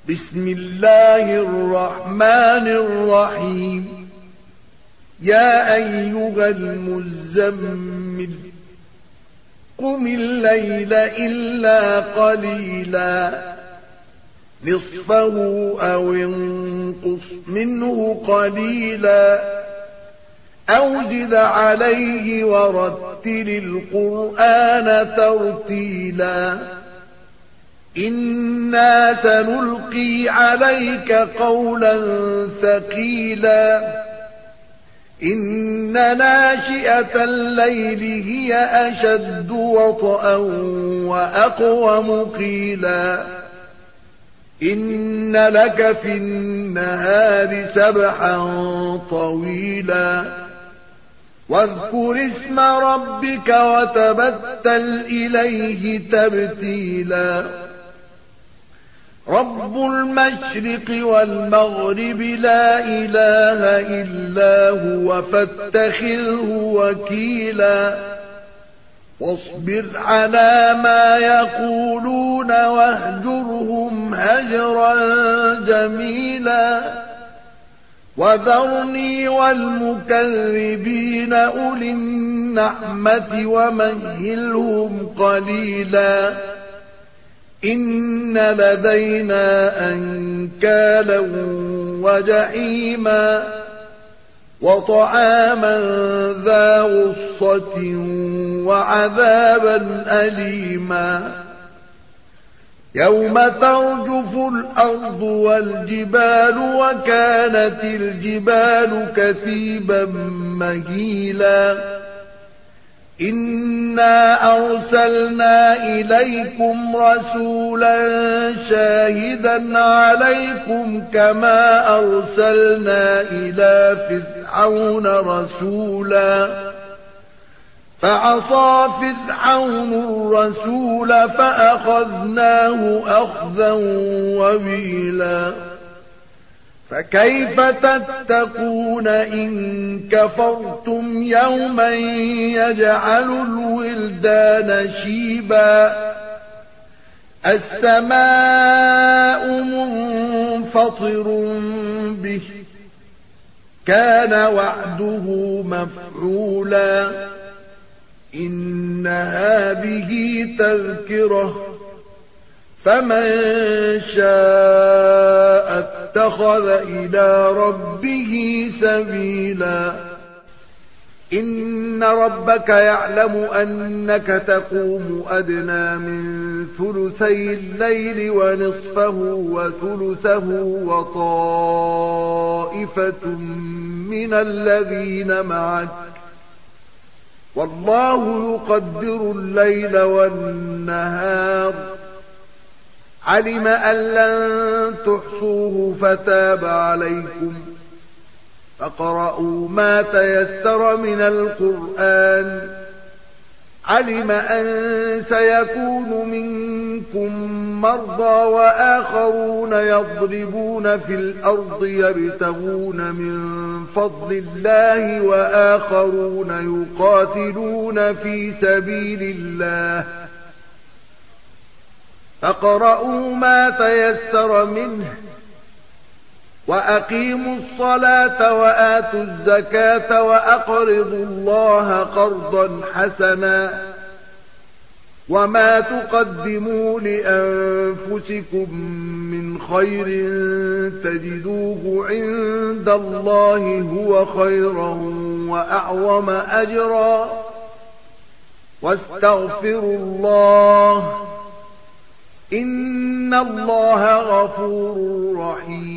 بسم الله الرحمن الرحيم. يا أيها المزمل قم الليل إلا قليلا نصفه أو انقص منه قليلا أو زد عليه ورتل القرآن ترتيلا إنا سنلقي عليك قولا ثقيلا إن ناشئة الليل هي أشد وطئا وأقوم قيلا إن لك في النهار سبحا طويلا واذكر اسم ربك وتبتل إليه تبتيلا رب المشرق والمغرب لا إله إلا هو فاتخذه وكيلا واصبر على ما يقولون واهجرهم هجرا جميلا وذرني والمكذبين أولي النعمة ومهلهم قليلا إن لدينا أنكالا وجحيما وطعاما ذا غصة وعذابا أليما يوم ترجف الأرض والجبال وكانت الجبال كثيبا مهيلا إنا أرسلنا إليكم رسولا شاهدا عليكم كما أرسلنا إلى فرعون رسولا فعصى فرعون الرسول فأخذناه أخذا وبيلا فكيف تتقون إن كفرتم يوما يجعل الولدان شيبا السماء منفطر به كان وعده مفعولا إن هذه تذكرة فمن شاء اتخذ إلى ربه سبيلا إن ربك يعلم أنك تقوم أدنى من ثلثي الليل ونصفه وثلثه وطائفة من الذين معك والله يقدر الليل والنهار علم أن لن تحصوه فتاب عليكم فاقرؤوا ما تيسر من القرآن علم أن سيكون منكم مرضى وآخرون يضربون في الأرض يبتغون من فضل الله وآخرون يقاتلون في سبيل الله فاقرؤوا ما تيسر منه وأقيموا الصلاة وآتوا الزكاة وأقرضوا الله قرضا حسنا وما تقدموا لأنفسكم من خير تجدوه عند الله هو خيرا وأعظم أجرا واستغفروا الله إن الله غفور رحيم